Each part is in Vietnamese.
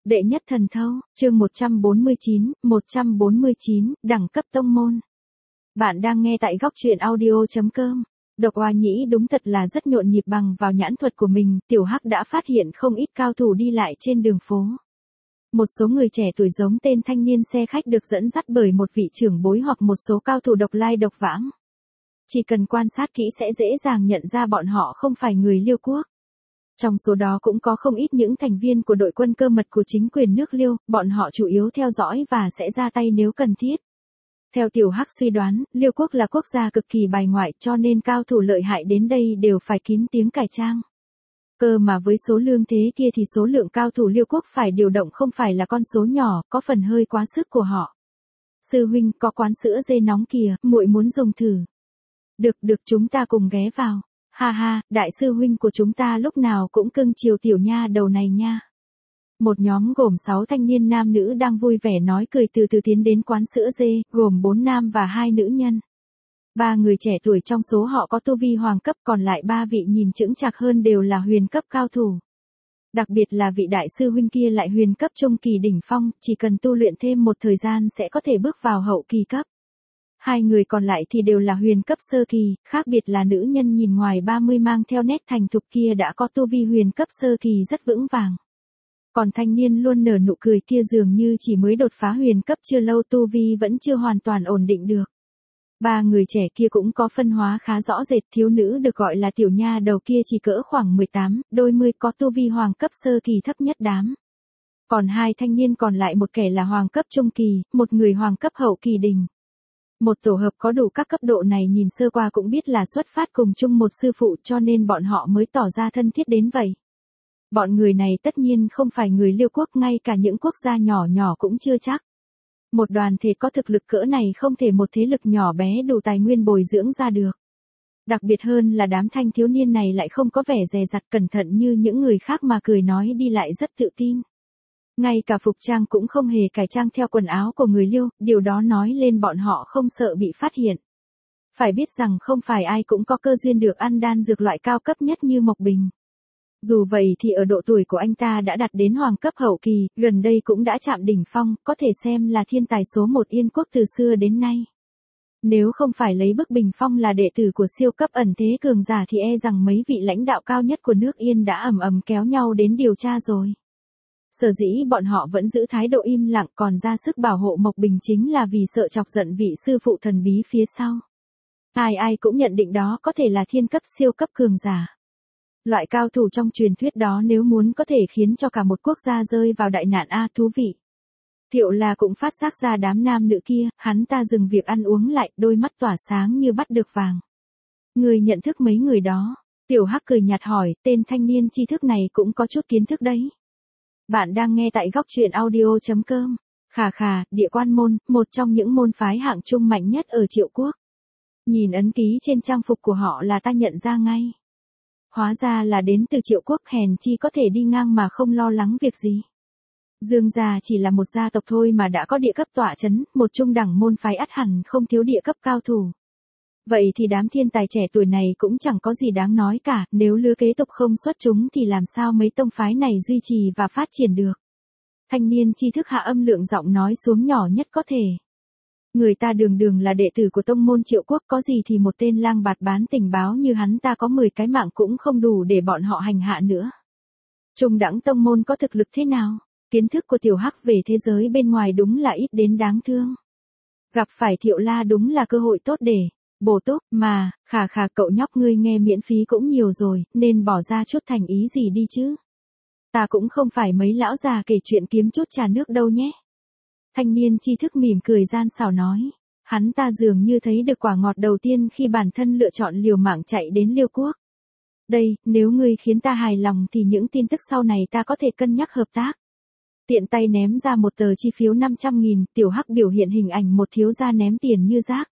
Đệ nhất thần thâu, chương 149, đẳng cấp tông môn. Bạn đang nghe tại góc truyện audio.com. Độc Oa Nhĩ đúng thật là rất nhộn nhịp bằng vào nhãn thuật của mình, Tiểu Hắc đã phát hiện không ít cao thủ đi lại trên đường phố. Một số người trẻ tuổi giống tên thanh niên xe khách được dẫn dắt bởi một vị trưởng bối hoặc một số cao thủ độc lai độc vãng. Chỉ cần quan sát kỹ sẽ dễ dàng nhận ra bọn họ không phải người Liêu quốc. Trong số đó cũng có không ít những thành viên của đội quân cơ mật của chính quyền nước Liêu, bọn họ chủ yếu theo dõi và sẽ ra tay nếu cần thiết. Theo Tiểu Hắc suy đoán, Liêu quốc là quốc gia cực kỳ bài ngoại cho nên cao thủ lợi hại đến đây đều phải kín tiếng cải trang. Cơ mà với số lương thế kia thì số lượng cao thủ Liêu quốc phải điều động không phải là con số nhỏ, có phần hơi quá sức của họ. Sư huynh, có quán sữa dê nóng kìa, muội muốn dùng thử. Được chúng ta cùng ghé vào. Ha ha, đại sư huynh của chúng ta lúc nào cũng cưng chiều tiểu nha đầu này nha. Một nhóm gồm 6 thanh niên nam nữ đang vui vẻ nói cười từ từ tiến đến quán sữa dê, gồm 4 nam và 2 nữ nhân. 3 người trẻ tuổi trong số họ có tu vi hoàng cấp, còn lại 3 vị nhìn chững chạc hơn đều là huyền cấp cao thủ. Đặc biệt là vị đại sư huynh kia lại huyền cấp trung kỳ đỉnh phong, chỉ cần tu luyện thêm một thời gian sẽ có thể bước vào hậu kỳ cấp. 2 người còn lại thì đều là huyền cấp sơ kỳ, khác biệt là nữ nhân nhìn ngoài 30 mang theo nét thành thục kia đã có tu vi huyền cấp sơ kỳ rất vững vàng. Còn thanh niên luôn nở nụ cười kia dường như chỉ mới đột phá huyền cấp chưa lâu, tu vi vẫn chưa hoàn toàn ổn định được. 3 người trẻ kia cũng có phân hóa khá rõ rệt, thiếu nữ được gọi là tiểu nha đầu kia chỉ cỡ khoảng 18, đôi mươi, có tu vi hoàng cấp sơ kỳ thấp nhất đám. Còn 2 thanh niên còn lại, một kẻ là hoàng cấp trung kỳ, một người hoàng cấp hậu kỳ đỉnh. Một tổ hợp có đủ các cấp độ này nhìn sơ qua cũng biết là xuất phát cùng chung một sư phụ cho nên bọn họ mới tỏ ra thân thiết đến vậy. Bọn người này tất nhiên không phải người Liêu quốc, ngay cả những quốc gia nhỏ nhỏ cũng chưa chắc. Một đoàn thể có thực lực cỡ này không thể một thế lực nhỏ bé đủ tài nguyên bồi dưỡng ra được. Đặc biệt hơn là đám thanh thiếu niên này lại không có vẻ dè dặt cẩn thận như những người khác mà cười nói đi lại rất tự tin. Ngay cả phục trang cũng không hề cải trang theo quần áo của người Liêu, điều đó nói lên bọn họ không sợ bị phát hiện. Phải biết rằng không phải ai cũng có cơ duyên được ăn đan dược loại cao cấp nhất như Mộc Bình. Dù vậy thì ở độ tuổi của anh ta đã đạt đến hoàng cấp hậu kỳ, gần đây cũng đã chạm đỉnh phong, có thể xem là thiên tài số 1 Yên quốc từ xưa đến nay. Nếu không phải lấy bức bình phong là đệ tử của siêu cấp ẩn thế cường giả thì e rằng mấy vị lãnh đạo cao nhất của nước Yên đã ầm ầm kéo nhau đến điều tra rồi. Sở dĩ bọn họ vẫn giữ thái độ im lặng còn ra sức bảo hộ Mộc Bình chính là vì sợ chọc giận vị sư phụ thần bí phía sau. Ai cũng nhận định đó có thể là thiên cấp siêu cấp cường giả. Loại cao thủ trong truyền thuyết đó nếu muốn có thể khiến cho cả một quốc gia rơi vào đại nạn thú vị. Thiệu là cũng phát giác ra đám nam nữ kia, hắn ta dừng việc ăn uống lại, đôi mắt tỏa sáng như bắt được vàng. Người nhận thức mấy người đó? Tiểu Hắc cười nhạt hỏi, tên thanh niên tri thức này cũng có chút kiến thức đấy. Bạn đang nghe tại góc truyện audio.com. Khà, Địa Quan môn, một trong những môn phái hạng trung mạnh nhất ở Triệu quốc. Nhìn ấn ký trên trang phục của họ là ta nhận ra ngay. Hóa ra là đến từ Triệu quốc, hèn chi có thể đi ngang mà không lo lắng việc gì. Dương gia chỉ là một gia tộc thôi mà đã có địa cấp tọa chấn, một trung đẳng môn phái ắt hẳn không thiếu địa cấp cao thủ. Vậy thì đám thiên tài trẻ tuổi này cũng chẳng có gì đáng nói cả, nếu lứa kế tục không xuất chúng thì làm sao mấy tông phái này duy trì và phát triển được. Thanh niên tri thức hạ âm lượng giọng nói xuống nhỏ nhất có thể. Người ta đường là đệ tử của tông môn Triệu quốc, có gì thì một tên lang bạt bán tình báo như hắn ta có 10 cái mạng cũng không đủ để bọn họ hành hạ nữa. Trung đẳng tông môn có thực lực thế nào? Kiến thức của Tiểu Hắc về thế giới bên ngoài đúng là ít đến đáng thương. Gặp phải Thiệu La đúng là cơ hội tốt để bổ túc, mà, khà cậu nhóc ngươi nghe miễn phí cũng nhiều rồi, nên bỏ ra chút thành ý gì đi chứ. Ta cũng không phải mấy lão già kể chuyện kiếm chút trà nước đâu nhé. Thanh niên tri thức mỉm cười gian xảo nói. Hắn ta dường như thấy được quả ngọt đầu tiên khi bản thân lựa chọn liều mạng chạy đến Liêu quốc. Đây, nếu ngươi khiến ta hài lòng thì những tin tức sau này ta có thể cân nhắc hợp tác. Tiện tay ném ra một tờ chi phiếu 500.000, Tiểu Hắc biểu hiện hình ảnh một thiếu gia ném tiền như rác.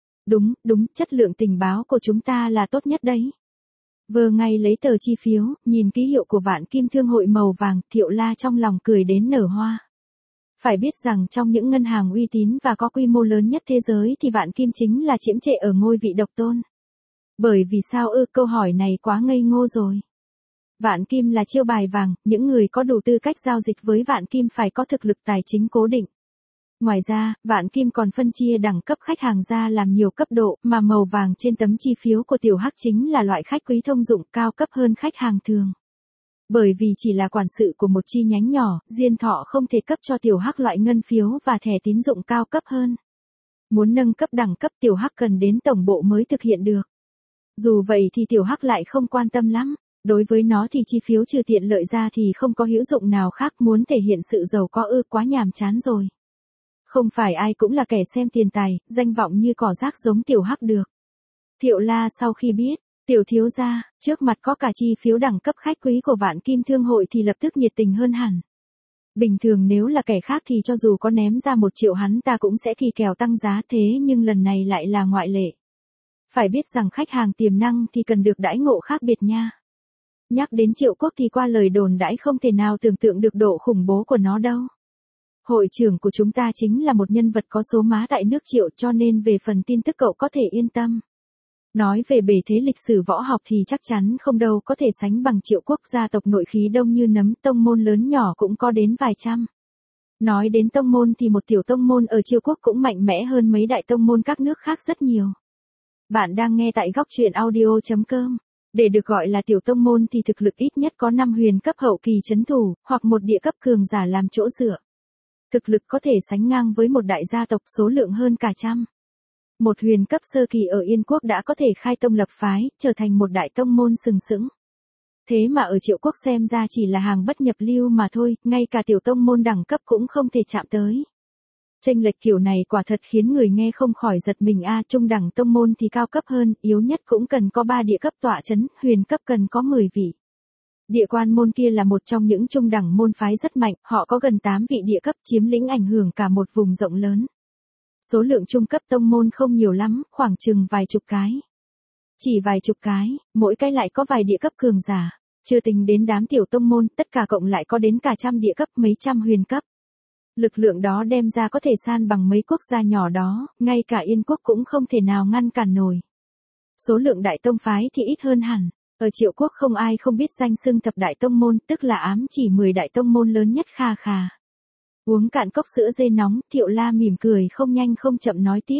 Đúng, chất lượng tình báo của chúng ta là tốt nhất đấy. Vừa ngay lấy tờ chi phiếu, nhìn ký hiệu của Vạn Kim Thương hội màu vàng, Thiệu La trong lòng cười đến nở hoa. Phải biết rằng trong những ngân hàng uy tín và có quy mô lớn nhất thế giới thì Vạn Kim chính là chiếm trệ ở ngôi vị độc tôn. Bởi vì sao câu hỏi này quá ngây ngô rồi. Vạn Kim là chiêu bài vàng, những người có đủ tư cách giao dịch với Vạn Kim phải có thực lực tài chính cố định. Ngoài ra, Vạn Kim còn phân chia đẳng cấp khách hàng ra làm nhiều cấp độ, mà màu vàng trên tấm chi phiếu của Tiểu Hắc chính là loại khách quý thông dụng cao cấp hơn khách hàng thường. Bởi vì chỉ là quản sự của một chi nhánh nhỏ, Diên Thọ không thể cấp cho Tiểu Hắc loại ngân phiếu và thẻ tín dụng cao cấp hơn. Muốn nâng cấp đẳng cấp Tiểu Hắc cần đến tổng bộ mới thực hiện được. Dù vậy thì Tiểu Hắc lại không quan tâm lắm. Đối với nó thì chi phiếu trừ tiện lợi ra thì không có hữu dụng nào khác, muốn thể hiện sự giàu có quá nhàm chán rồi. Không phải ai cũng là kẻ xem tiền tài, danh vọng như cỏ rác giống Tiểu Hắc được. Thiệu La sau khi biết, Tiểu thiếu gia, trước mặt có cả chi phiếu đẳng cấp khách quý của Vạn Kim Thương hội thì lập tức nhiệt tình hơn hẳn. Bình thường nếu là kẻ khác thì cho dù có ném ra 1 triệu hắn ta cũng sẽ kỳ kèo tăng giá, thế nhưng lần này lại là ngoại lệ. Phải biết rằng khách hàng tiềm năng thì cần được đãi ngộ khác biệt nha. Nhắc đến Triệu Quốc thì qua lời đồn đãi không thể nào tưởng tượng được độ khủng bố của nó đâu. Hội trưởng của chúng ta chính là một nhân vật có số má tại nước Triệu, cho nên về phần tin tức cậu có thể yên tâm. Nói về bề thế lịch sử võ học thì chắc chắn không đâu có thể sánh bằng Triệu Quốc, gia tộc nội khí đông như nấm, tông môn lớn nhỏ cũng có đến vài trăm. Nói đến tông môn thì một tiểu tông môn ở Triệu Quốc cũng mạnh mẽ hơn mấy đại tông môn các nước khác rất nhiều. Bạn đang nghe tại góc truyện audio.com. Để được gọi là tiểu tông môn thì thực lực ít nhất có 5 huyền cấp hậu kỳ trấn thủ, hoặc một địa cấp cường giả làm chỗ dựa. Thực lực có thể sánh ngang với một đại gia tộc, số lượng hơn cả trăm. Một huyền cấp sơ kỳ ở Yên Quốc đã có thể khai tông lập phái, trở thành một đại tông môn sừng sững. Thế mà ở Triệu Quốc xem ra chỉ là hàng bất nhập lưu mà thôi, ngay cả tiểu tông môn đẳng cấp cũng không thể chạm tới. Chênh lệch kiểu này quả thật khiến người nghe không khỏi giật mình trung đẳng tông môn thì cao cấp hơn, yếu nhất cũng cần có 3 địa cấp tọa chấn, huyền cấp cần có 10 vị. Địa Quan môn kia là một trong những trung đẳng môn phái rất mạnh, họ có gần 8 vị địa cấp chiếm lĩnh ảnh hưởng cả một vùng rộng lớn. Số lượng trung cấp tông môn không nhiều lắm, khoảng chừng vài chục cái. Chỉ vài chục cái, mỗi cái lại có vài địa cấp cường giả, chưa tính đến đám tiểu tông môn, tất cả cộng lại có đến cả trăm địa cấp, mấy trăm huyền cấp. Lực lượng đó đem ra có thể san bằng mấy quốc gia nhỏ đó, ngay cả Yên Quốc cũng không thể nào ngăn cản nổi. Số lượng đại tông phái thì ít hơn hẳn. Ở Triệu Quốc không ai không biết danh xưng thập đại tông môn, tức là ám chỉ 10 đại tông môn lớn nhất. Khà khà. Uống cạn cốc sữa dê nóng, Thiệu La mỉm cười không nhanh không chậm nói tiếp.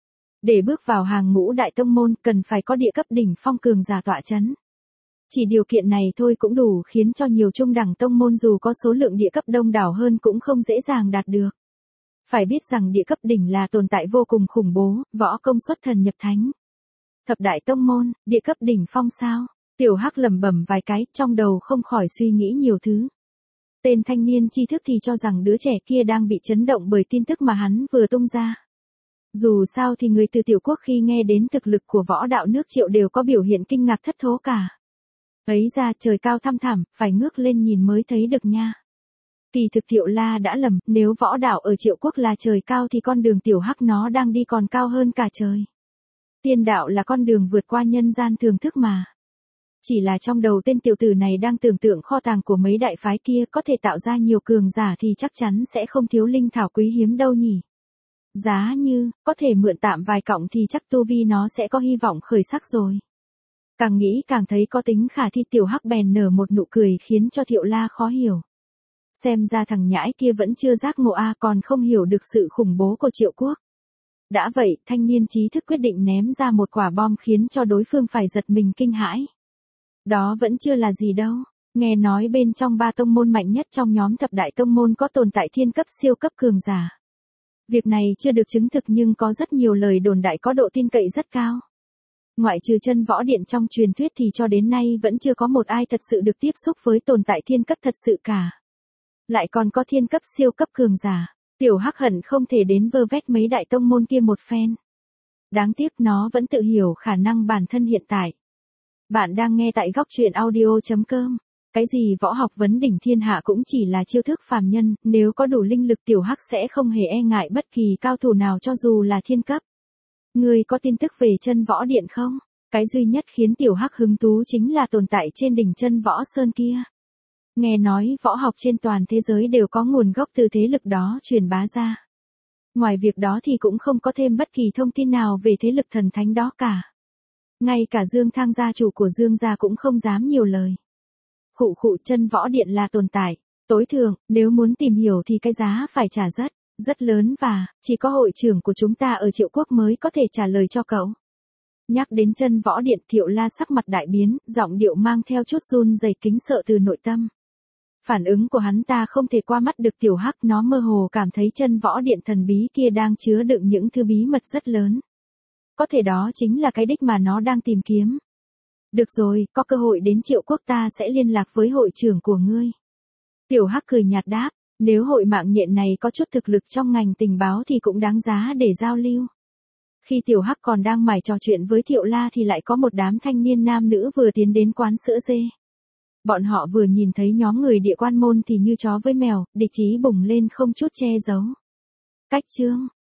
Để bước vào hàng ngũ đại tông môn cần phải có địa cấp đỉnh phong cường giả tọa chấn. Chỉ điều kiện này thôi cũng đủ khiến cho nhiều trung đẳng tông môn dù có số lượng địa cấp đông đảo hơn cũng không dễ dàng đạt được. Phải biết rằng địa cấp đỉnh là tồn tại vô cùng khủng bố, võ công xuất thần nhập thánh. Thập đại tông môn, địa cấp đỉnh phong sao? Tiểu Hắc lẩm bẩm vài cái, trong đầu không khỏi suy nghĩ nhiều thứ. Tên thanh niên tri thức thì cho rằng đứa trẻ kia đang bị chấn động bởi tin tức mà hắn vừa tung ra. Dù sao thì người từ Tiểu Quốc khi nghe đến thực lực của võ đạo nước Triệu đều có biểu hiện kinh ngạc thất thố cả. Ấy ra trời cao thăm thẳm, phải ngước lên nhìn mới thấy được nha. Kỳ thực Thiệu La đã lầm, nếu võ đạo ở Triệu Quốc là trời cao thì con đường Tiểu Hắc nó đang đi còn cao hơn cả trời. Tiên đạo là con đường vượt qua nhân gian thường thức mà. Chỉ là trong đầu tên tiểu tử này đang tưởng tượng kho tàng của mấy đại phái kia có thể tạo ra nhiều cường giả thì chắc chắn sẽ không thiếu linh thảo quý hiếm đâu nhỉ. Giá như, có thể mượn tạm vài cọng thì chắc tu vi nó sẽ có hy vọng khởi sắc rồi. Càng nghĩ càng thấy có tính khả thi. Tiểu Hắc bèn nở một nụ cười khiến cho Thiệu La khó hiểu. Xem ra thằng nhãi kia vẫn chưa giác ngộ còn không hiểu được sự khủng bố của Triệu Quốc. Đã vậy, thanh niên trí thức quyết định ném ra một quả bom khiến cho đối phương phải giật mình kinh hãi. Đó vẫn chưa là gì đâu. Nghe nói bên trong 3 tông môn mạnh nhất trong nhóm thập đại tông môn có tồn tại thiên cấp siêu cấp cường giả. Việc này chưa được chứng thực nhưng có rất nhiều lời đồn đại có độ tin cậy rất cao. Ngoại trừ Chân Võ Điện trong truyền thuyết thì cho đến nay vẫn chưa có một ai thật sự được tiếp xúc với tồn tại thiên cấp thật sự cả. Lại còn có thiên cấp siêu cấp cường giả. Tiểu Hắc hận không thể đến vơ vét mấy đại tông môn kia một phen. Đáng tiếc nó vẫn tự hiểu khả năng bản thân hiện tại. Bạn đang nghe tại góc truyện audio.com. Cái gì võ học vấn đỉnh thiên hạ cũng chỉ là chiêu thức phàm nhân, nếu có đủ linh lực Tiểu Hắc sẽ không hề e ngại bất kỳ cao thủ nào cho dù là thiên cấp. Ngươi có tin tức về Chân Võ Điện không? Cái duy nhất khiến Tiểu Hắc hứng thú chính là tồn tại trên đỉnh Chân Võ Sơn kia. Nghe nói võ học trên toàn thế giới đều có nguồn gốc từ thế lực đó truyền bá ra. Ngoài việc đó thì cũng không có thêm bất kỳ thông tin nào về thế lực thần thánh đó cả. Ngay cả Dương Thang gia chủ của Dương gia cũng không dám nhiều lời. Khụ khụ, chân võ điện là tồn tại tối thượng, nếu muốn tìm hiểu thì cái giá phải trả rất lớn và chỉ có hội trưởng của chúng ta ở Triệu Quốc mới có thể trả lời cho cậu. Nhắc đến chân võ điện, Thiệu La sắc mặt đại biến, giọng điệu mang theo chút run rẩy kính sợ từ nội tâm. Phản ứng của hắn ta không thể qua mắt được Tiểu Hắc, nó mơ hồ cảm thấy chân võ điện thần bí kia đang chứa đựng những thứ bí mật rất lớn. Có thể đó chính là cái đích mà nó đang tìm kiếm. Được rồi, có cơ hội đến Triệu Quốc ta sẽ liên lạc với hội trưởng của ngươi. Tiểu Hắc cười nhạt đáp, nếu hội mạng nhện này có chút thực lực trong ngành tình báo thì cũng đáng giá để giao lưu. Khi Tiểu Hắc còn đang mải trò chuyện với Thiệu La thì lại có một đám thanh niên nam nữ vừa tiến đến quán sữa dê. Bọn họ vừa nhìn thấy nhóm người Địa Quan môn thì như chó với mèo, địch ý bùng lên không chút che giấu. Cách chương